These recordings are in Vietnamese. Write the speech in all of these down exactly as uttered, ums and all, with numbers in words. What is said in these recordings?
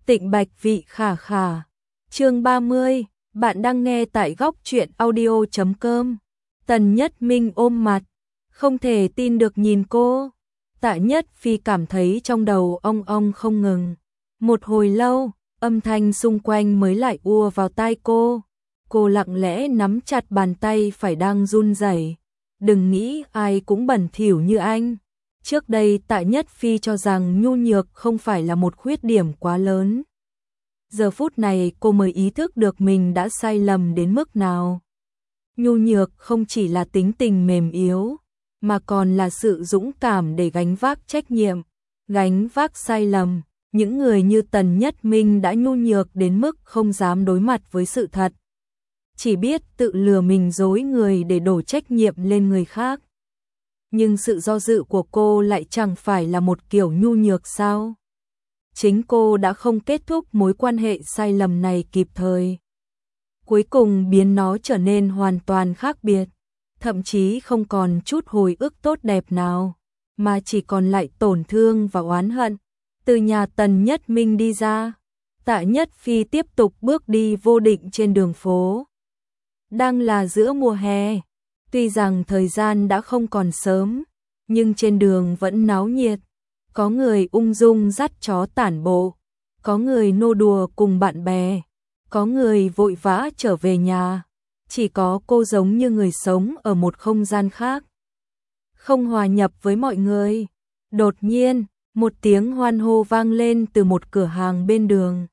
Tịnh Bạch Vị Khả Khả. Chương ba mươi, bạn đang nghe tại góc truyện audio chấm com. Tần Nhất Minh ôm mặt, không thể tin được nhìn cô. Tạ Nhất Phi cảm thấy trong đầu ong ong không ngừng. Một hồi lâu, âm thanh xung quanh mới lại ùa vào tai cô. Cô lặng lẽ nắm chặt bàn tay phải đang run rẩy. Đừng nghĩ ai cũng bẩn thỉu như anh. Trước đây Tạ Nhất Phi cho rằng nhu nhược không phải là một khuyết điểm quá lớn. Giờ phút này cô mới ý thức được mình đã sai lầm đến mức nào. Nhu nhược không chỉ là tính tình mềm yếu, mà còn là sự dũng cảm để gánh vác trách nhiệm, gánh vác sai lầm. Những người như Tần Nhất Minh đã nhu nhược đến mức không dám đối mặt với sự thật. Chỉ biết tự lừa mình dối người để đổ trách nhiệm lên người khác. Nhưng sự do dự của cô lại chẳng phải là một kiểu nhu nhược sao? Chính cô đã không kết thúc mối quan hệ sai lầm này kịp thời. Cuối cùng biến nó trở nên hoàn toàn khác biệt. Thậm chí không còn chút hồi ức tốt đẹp nào, mà chỉ còn lại tổn thương và oán hận. Từ nhà Tần Nhất Minh đi ra, Tạ Nhất Phi tiếp tục bước đi vô định trên đường phố. Đang là giữa mùa hè, tuy rằng thời gian đã không còn sớm, nhưng trên đường vẫn náo nhiệt. Có người ung dung dắt chó tản bộ, có người nô đùa cùng bạn bè, có người vội vã trở về nhà. Chỉ có cô giống như người sống ở một không gian khác, không hòa nhập với mọi người. Đột nhiên, một tiếng hoan hô vang lên từ một cửa hàng bên đường.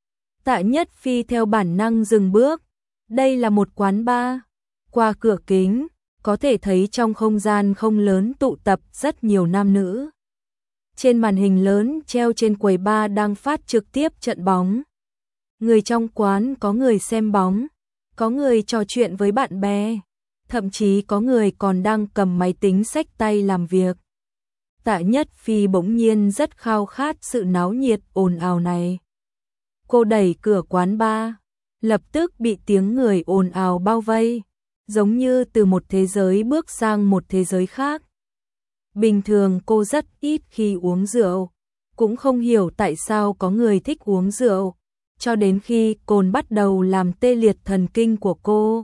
Tạ Nhất Phi theo bản năng dừng bước. Đây là một quán bar. Qua cửa kính, có thể thấy trong không gian không lớn tụ tập rất nhiều nam nữ. Trên màn hình lớn treo trên quầy bar đang phát trực tiếp trận bóng. Người trong quán có người xem bóng, có người trò chuyện với bạn bè, thậm chí có người còn đang cầm máy tính xách tay làm việc. Tạ Nhất Phi bỗng nhiên rất khao khát sự náo nhiệt ồn ào này. Cô đẩy cửa quán bar, lập tức bị tiếng người ồn ào bao vây, giống như từ một thế giới bước sang một thế giới khác. Bình thường cô rất ít khi uống rượu, cũng không hiểu tại sao có người thích uống rượu, cho đến khi cồn bắt đầu làm tê liệt thần kinh của cô,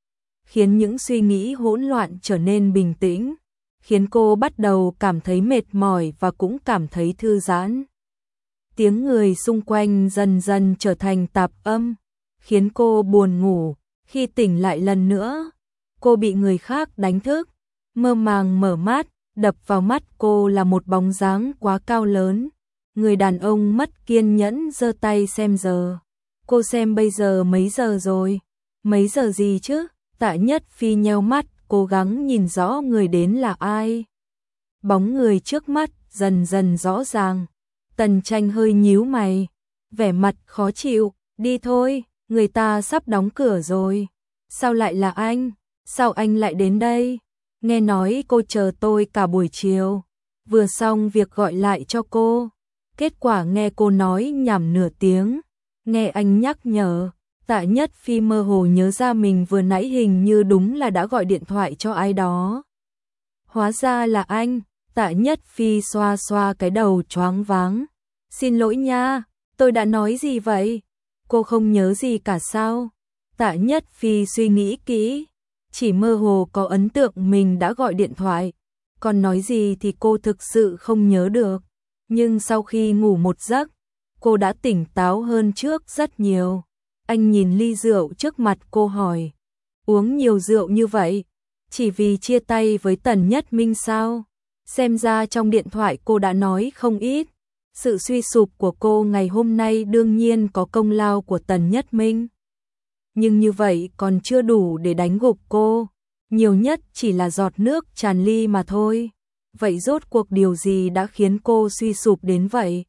khiến những suy nghĩ hỗn loạn trở nên bình tĩnh, khiến cô bắt đầu cảm thấy mệt mỏi và cũng cảm thấy thư giãn. Tiếng người xung quanh dần dần trở thành tạp âm, khiến cô buồn ngủ. Khi tỉnh lại lần nữa, cô bị người khác đánh thức, mơ màng mở mắt, đập vào mắt cô là một bóng dáng quá cao lớn. Người đàn ông mất kiên nhẫn giơ tay xem giờ. Cô xem bây giờ mấy giờ rồi? Mấy giờ gì chứ? Tạ Nhất Phi nheo mắt, cố gắng nhìn rõ người đến là ai. Bóng người trước mắt dần dần rõ ràng. Tần Tranh hơi nhíu mày, vẻ mặt khó chịu. Đi thôi, người ta sắp đóng cửa rồi. Sao lại là anh? Sao anh lại đến đây? Nghe nói cô chờ tôi cả buổi chiều, vừa xong việc gọi lại cho cô. Kết quả nghe cô nói nhảm nửa tiếng. Nghe anh nhắc nhở, Tạ Nhất Phi mơ hồ nhớ ra mình vừa nãy hình như đúng là đã gọi điện thoại cho ai đó. Hóa ra là anh. Tạ Nhất Phi xoa xoa cái đầu choáng váng. Xin lỗi nha, tôi đã nói gì vậy? Cô không nhớ gì cả sao? Tạ Nhất Phi suy nghĩ kỹ, chỉ mơ hồ có ấn tượng mình đã gọi điện thoại, còn nói gì thì cô thực sự không nhớ được. Nhưng sau khi ngủ một giấc, cô đã tỉnh táo hơn trước rất nhiều. Anh nhìn ly rượu trước mặt cô hỏi, uống nhiều rượu như vậy, chỉ vì chia tay với Tần Nhất Minh sao? Xem ra trong điện thoại cô đã nói không ít. Sự suy sụp của cô ngày hôm nay đương nhiên có công lao của Tần Nhất Minh. Nhưng như vậy còn chưa đủ để đánh gục cô, nhiều nhất chỉ là giọt nước tràn ly mà thôi. Vậy rốt cuộc điều gì đã khiến cô suy sụp đến vậy?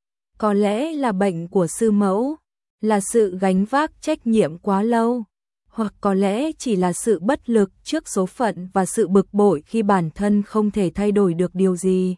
Có lẽ là bệnh của sư mẫu, là sự gánh vác trách nhiệm quá lâu, hoặc có lẽ chỉ là sự bất lực trước số phận và sự bực bội khi bản thân không thể thay đổi được điều gì.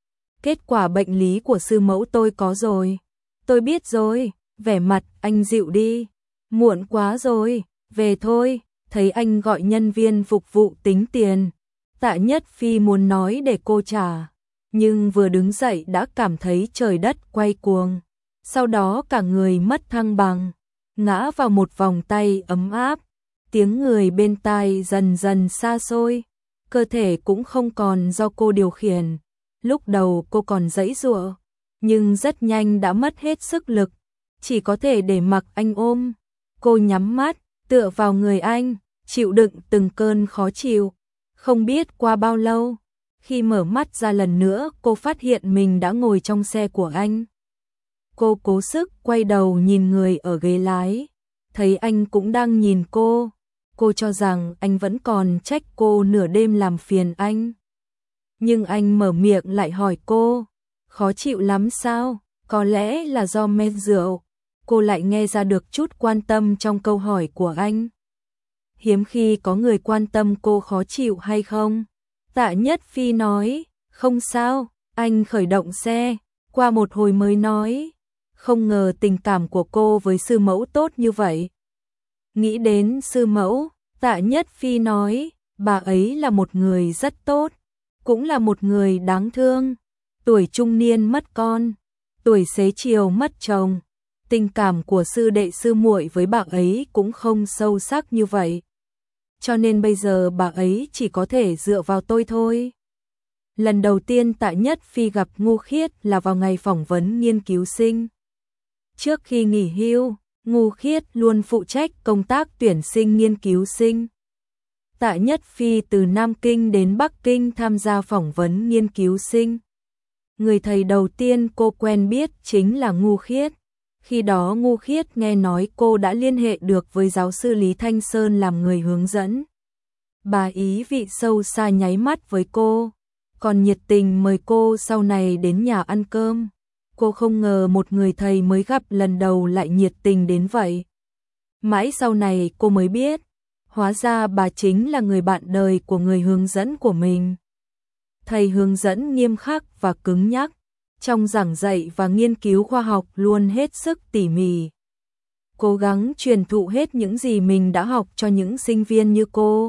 Kết quả bệnh lý của sư mẫu tôi có rồi. Tôi biết rồi. Vẻ mặt anh dịu đi. Muộn quá rồi, về thôi. Thấy anh gọi nhân viên phục vụ tính tiền, Tạ Nhất Phi muốn nói để cô trả, nhưng vừa đứng dậy đã cảm thấy trời đất quay cuồng. sau đó cả người mất thăng bằng, ngã vào một vòng tay ấm áp, tiếng người bên tai dần dần xa xôi, cơ thể cũng không còn do cô điều khiển. Lúc đầu cô còn giãy giụa, nhưng rất nhanh đã mất hết sức lực, chỉ có thể để mặc anh ôm. Cô nhắm mắt, tựa vào người anh, chịu đựng từng cơn khó chịu. Không biết qua bao lâu, khi mở mắt ra lần nữa, cô phát hiện mình đã ngồi trong xe của anh. Cô cố sức quay đầu nhìn người ở ghế lái, thấy anh cũng đang nhìn cô. Cô cho rằng anh vẫn còn trách cô nửa đêm làm phiền anh. Nhưng anh mở miệng lại hỏi cô, khó chịu lắm sao? Có lẽ là do men rượu. Cô lại nghe ra được chút quan tâm trong câu hỏi của anh. Hiếm khi có người quan tâm cô khó chịu hay không. Tạ Nhất Phi nói, không sao. Anh khởi động xe, qua một hồi mới nói, không ngờ tình cảm của cô với sư mẫu tốt như vậy. Nghĩ đến sư mẫu, Tạ Nhất Phi nói, bà ấy là một người rất tốt, cũng là một người đáng thương. Tuổi trung niên mất con, tuổi xế chiều mất chồng. Tình cảm của sư đệ sư muội với bà ấy cũng không sâu sắc như vậy. Cho nên bây giờ bà ấy chỉ có thể dựa vào tôi thôi. Lần đầu tiên Tạ Nhất Phi gặp Ngô Khiết là vào ngày phỏng vấn nghiên cứu sinh. Trước khi nghỉ hưu, Ngô Khiết luôn phụ trách công tác tuyển sinh nghiên cứu sinh. Tạ Nhất Phi từ Nam Kinh đến Bắc Kinh tham gia phỏng vấn nghiên cứu sinh. Người thầy đầu tiên cô quen biết chính là Ngô Khiết. Khi đó Ngô Khiết nghe nói cô đã liên hệ được với giáo sư Lý Thanh Sơn làm người hướng dẫn. Bà ý vị sâu xa nháy mắt với cô, còn nhiệt tình mời cô sau này đến nhà ăn cơm. Cô không ngờ một người thầy mới gặp lần đầu lại nhiệt tình đến vậy. Mãi sau này cô mới biết, hóa ra bà chính là người bạn đời của người hướng dẫn của mình. Thầy hướng dẫn nghiêm khắc và cứng nhắc, trong giảng dạy và nghiên cứu khoa học luôn hết sức tỉ mỉ. Cố gắng truyền thụ hết những gì mình đã học cho những sinh viên như cô.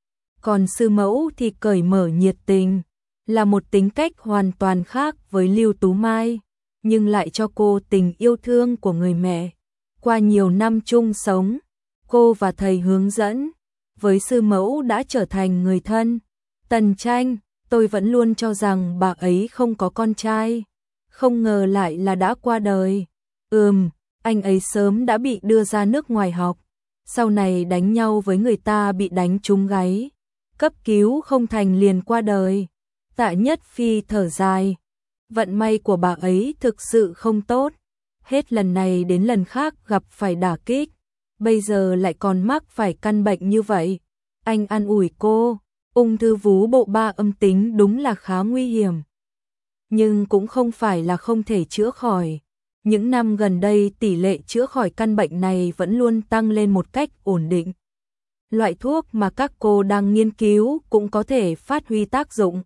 Còn sư mẫu thì cởi mở nhiệt tình, là một tính cách hoàn toàn khác với Lưu Tú Mai, nhưng lại cho cô tình yêu thương của người mẹ. Qua nhiều năm chung sống, cô và thầy hướng dẫn với sư mẫu đã trở thành người thân. Tần Tranh, tôi vẫn luôn cho rằng bà ấy không có con trai, không ngờ lại là đã qua đời. Ừm, anh ấy sớm đã bị đưa ra nước ngoài học, sau này đánh nhau với người ta bị đánh trúng gáy, cấp cứu không thành liền qua đời. Tạ Nhất Phi thở dài, vận may của bà ấy thực sự không tốt, hết lần này đến lần khác gặp phải đả kích, bây giờ lại còn mắc phải căn bệnh như vậy. Anh an ủi cô, ung thư vú bộ ba âm tính đúng là khá nguy hiểm, nhưng cũng không phải là không thể chữa khỏi. Những năm gần đây tỷ lệ chữa khỏi căn bệnh này vẫn luôn tăng lên một cách ổn định. Loại thuốc mà các cô đang nghiên cứu cũng có thể phát huy tác dụng.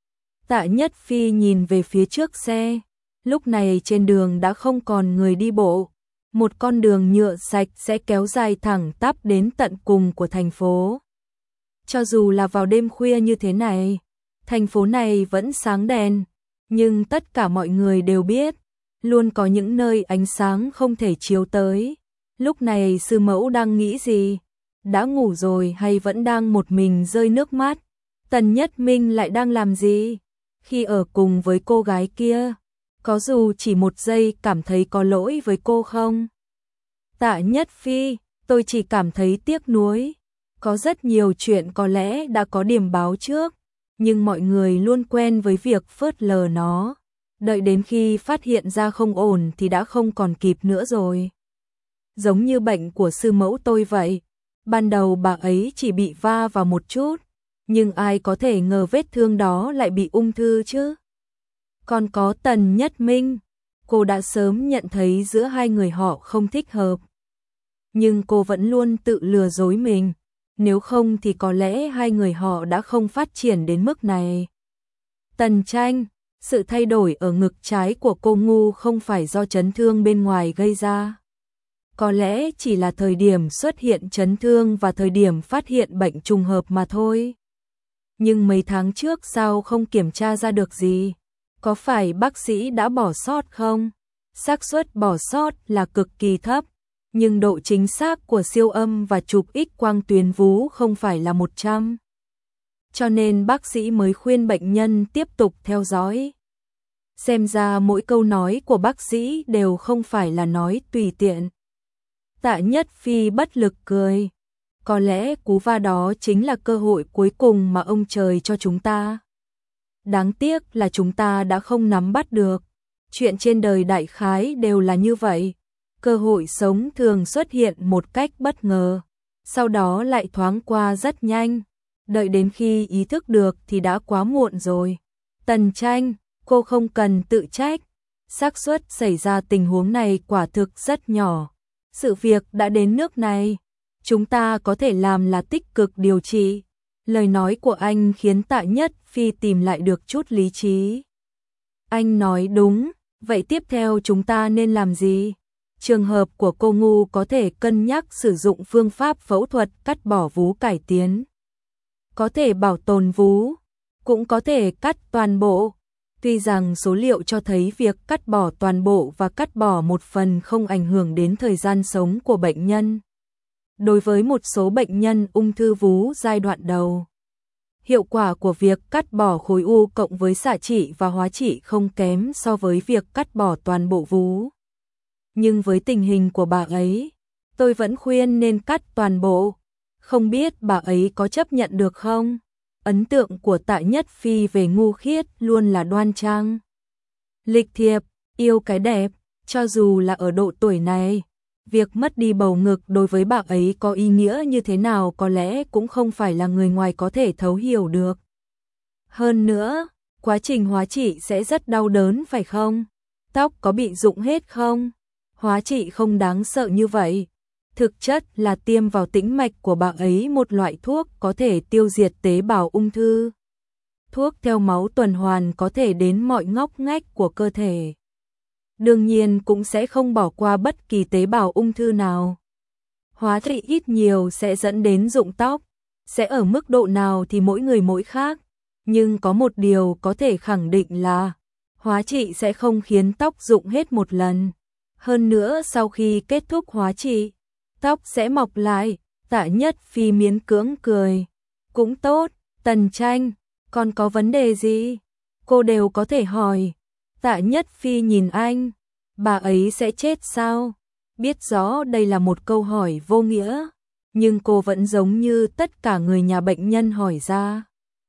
Tạ Nhất Phi nhìn về phía trước xe, lúc này trên đường đã không còn người đi bộ. Một con đường nhựa sạch sẽ kéo dài thẳng tắp đến tận cùng của thành phố. Cho dù là vào đêm khuya như thế này, thành phố này vẫn sáng đèn, nhưng tất cả mọi người đều biết, luôn có những nơi ánh sáng không thể chiếu tới. Lúc này sư mẫu đang nghĩ gì? Đã ngủ rồi hay vẫn đang một mình rơi nước mắt? Tần Nhất Minh lại đang làm gì? Khi ở cùng với cô gái kia, có dù chỉ một giây cảm thấy có lỗi với cô không? Tạ Nhất Phi, tôi chỉ cảm thấy tiếc nuối. Có rất nhiều chuyện có lẽ đã có điểm báo trước, nhưng mọi người luôn quen với việc phớt lờ nó. Đợi đến khi phát hiện ra không ổn thì đã không còn kịp nữa rồi. Giống như bệnh của sư mẫu tôi vậy. Ban đầu bà ấy chỉ bị va vào một chút, nhưng ai có thể ngờ vết thương đó lại bị ung thư chứ. Còn có Tần Nhất Minh, cô đã sớm nhận thấy giữa hai người họ không thích hợp. Nhưng cô vẫn luôn tự lừa dối mình, nếu không thì có lẽ hai người họ đã không phát triển đến mức này. Tần Tranh, sự thay đổi ở ngực trái của cô ngu không phải do chấn thương bên ngoài gây ra. Có lẽ chỉ là thời điểm xuất hiện chấn thương và thời điểm phát hiện bệnh trùng hợp mà thôi. Nhưng mấy tháng trước sao không kiểm tra ra được gì? Có phải bác sĩ đã bỏ sót không? xác suất bỏ sót là cực kỳ thấp, nhưng độ chính xác của siêu âm và chụp X quang tuyến vú không phải là một trăm. Cho nên bác sĩ mới khuyên bệnh nhân tiếp tục theo dõi. Xem ra mỗi câu nói của bác sĩ đều không phải là nói tùy tiện. Tạ Nhất Phi bất lực cười. Có lẽ cú va đó chính là cơ hội cuối cùng mà ông trời cho chúng ta. Đáng tiếc là chúng ta đã không nắm bắt được. Chuyện trên đời đại khái đều là như vậy. Cơ hội sống thường xuất hiện một cách bất ngờ, sau đó lại thoáng qua rất nhanh. Đợi đến khi ý thức được thì đã quá muộn rồi. Tần Tranh, cô không cần tự trách. Xác suất xảy ra tình huống này quả thực rất nhỏ. Sự việc đã đến nước này, chúng ta có thể làm là tích cực điều trị. Lời nói của anh khiến Tạ Nhất Phi tìm lại được chút lý trí. Anh nói đúng, vậy tiếp theo chúng ta nên làm gì? Trường hợp của cô Ngu có thể cân nhắc sử dụng phương pháp phẫu thuật cắt bỏ vú cải tiến. Có thể bảo tồn vú, cũng có thể cắt toàn bộ. Tuy rằng số liệu cho thấy việc cắt bỏ toàn bộ và cắt bỏ một phần không ảnh hưởng đến thời gian sống của bệnh nhân. Đối với một số bệnh nhân ung thư vú giai đoạn đầu, hiệu quả của việc cắt bỏ khối u cộng với xạ trị và hóa trị không kém so với việc cắt bỏ toàn bộ vú. Nhưng với tình hình của bà ấy, tôi vẫn khuyên nên cắt toàn bộ. Không biết bà ấy có chấp nhận được không? Ấn tượng của Tạ Nhất Phi về Ngu Khiết luôn là đoan trang, lịch thiệp, yêu cái đẹp, cho dù là ở độ tuổi này. Việc mất đi bầu ngực đối với bà ấy có ý nghĩa như thế nào có lẽ cũng không phải là người ngoài có thể thấu hiểu được. Hơn nữa, quá trình hóa trị sẽ rất đau đớn phải không? Tóc có bị rụng hết không? Hóa trị không đáng sợ như vậy. Thực chất là tiêm vào tĩnh mạch của bà ấy một loại thuốc có thể tiêu diệt tế bào ung thư. Thuốc theo máu tuần hoàn có thể đến mọi ngóc ngách của cơ thể. Đương nhiên cũng sẽ không bỏ qua bất kỳ tế bào ung thư nào. Hóa trị ít nhiều sẽ dẫn đến rụng tóc, sẽ ở mức độ nào thì mỗi người mỗi khác. Nhưng có một điều có thể khẳng định là hóa trị sẽ không khiến tóc rụng hết một lần. Hơn nữa sau khi kết thúc hóa trị, tóc sẽ mọc lại. Tạ Nhất Phi miễn cưỡng cười. Cũng tốt, Tần Tranh, còn có vấn đề gì? Cô đều có thể hỏi. Tạ Nhất Phi nhìn anh. Bà ấy sẽ chết sao? Biết rõ đây là một câu hỏi vô nghĩa, nhưng cô vẫn giống như tất cả người nhà bệnh nhân hỏi ra.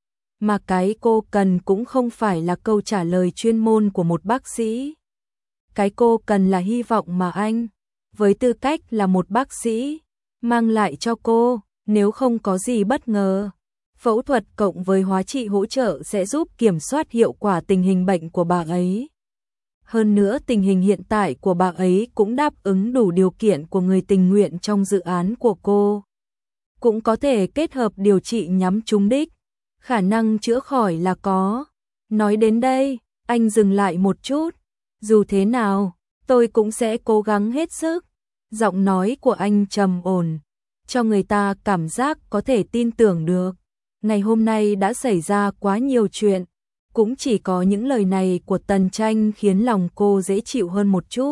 Mà cái cô cần cũng không phải là câu trả lời chuyên môn của một bác sĩ. Cái cô cần là hy vọng mà anh, với tư cách là một bác sĩ, mang lại cho cô. Nếu không có gì bất ngờ, phẫu thuật cộng với hóa trị hỗ trợ sẽ giúp kiểm soát hiệu quả tình hình bệnh của bà ấy. Hơn nữa tình hình hiện tại của bà ấy cũng đáp ứng đủ điều kiện của người tình nguyện trong dự án của cô. Cũng có thể kết hợp điều trị nhắm trúng đích, khả năng chữa khỏi là có. Nói đến đây, anh dừng lại một chút. Dù thế nào, tôi cũng sẽ cố gắng hết sức. Giọng nói của anh trầm ổn, cho người ta cảm giác có thể tin tưởng được. Ngày hôm nay đã xảy ra quá nhiều chuyện. Cũng chỉ có những lời này của Tần Tranh khiến lòng cô dễ chịu hơn một chút.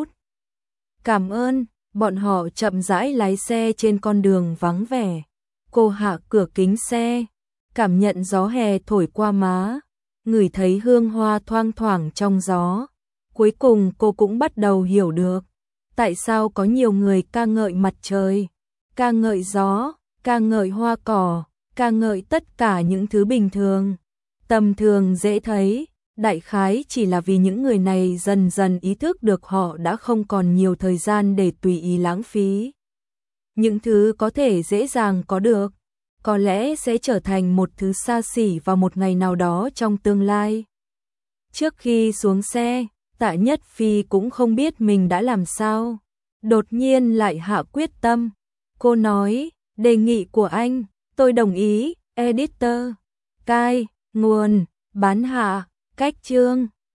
Cảm ơn, bọn họ chậm rãi lái xe trên con đường vắng vẻ. Cô hạ cửa kính xe, cảm nhận gió hè thổi qua má, ngửi thấy hương hoa thoang thoảng trong gió. Cuối cùng cô cũng bắt đầu hiểu được tại sao có nhiều người ca ngợi mặt trời, ca ngợi gió, ca ngợi hoa cỏ, ca ngợi tất cả những thứ bình thường, tầm thường dễ thấy. Đại khái chỉ là vì những người này dần dần ý thức được họ đã không còn nhiều thời gian để tùy ý lãng phí. Những thứ có thể dễ dàng có được, có lẽ sẽ trở thành một thứ xa xỉ vào một ngày nào đó trong tương lai. Trước khi xuống xe, Tạ Nhất Phi cũng không biết mình đã làm sao. Đột nhiên lại hạ quyết tâm. Cô nói, đề nghị của anh, tôi đồng ý. Editor, cai, nguồn, bán hạ, cách chương.